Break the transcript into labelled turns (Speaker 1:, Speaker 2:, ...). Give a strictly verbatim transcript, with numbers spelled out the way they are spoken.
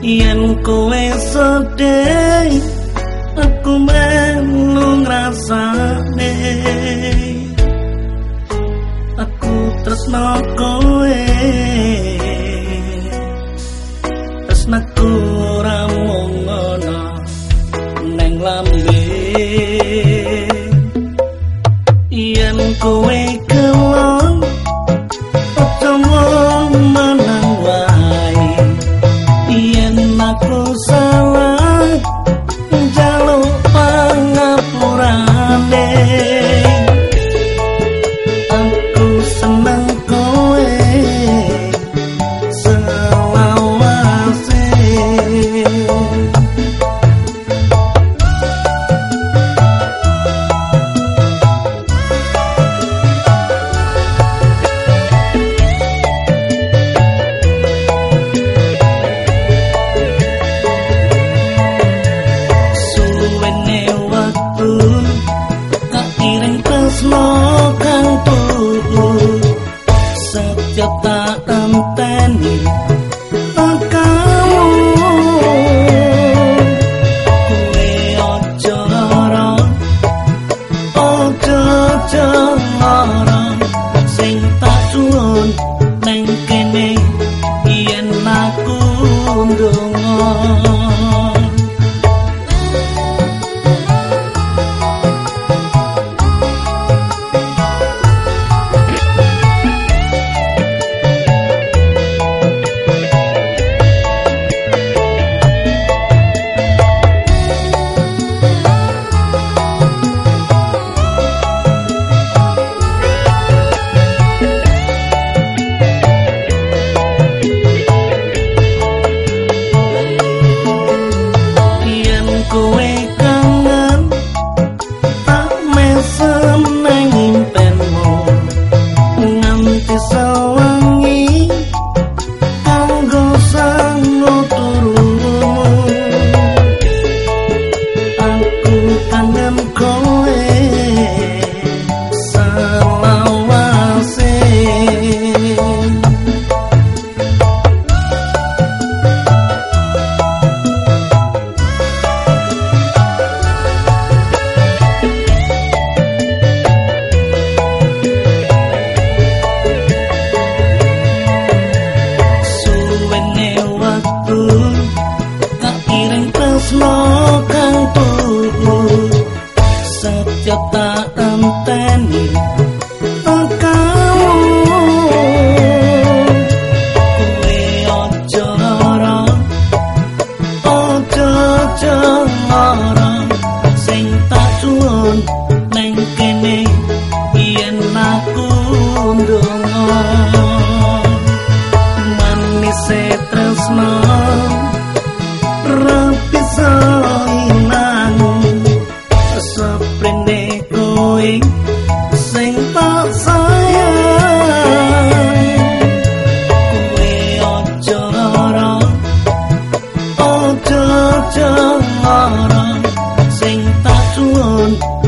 Speaker 1: yen kowe sedih aku melu ngrasane aku tresno kowe tresnaku ora mung ana neng lambe yen kowe kelon aja mung menang wae yen aku salah njaluk pangapurane aku seneng kowe selawase kang tuh setiap tak enteni kamu kowe ojo lara ojo lara sing tak suwun neng kene yen aku ndonga kowe kangen tak mesem nang impenmu nganti sawangi kanggo sangu turumu aku kangen kowe selawase kang tuh setiap tak enteni kamu kowe ojo lara ojo lara sing tak suwun neng kene yen aku ndonga manise tresno bisa ilang seprene kowe sing tak sayang kowe ojo lara ojo lara sing tak suwun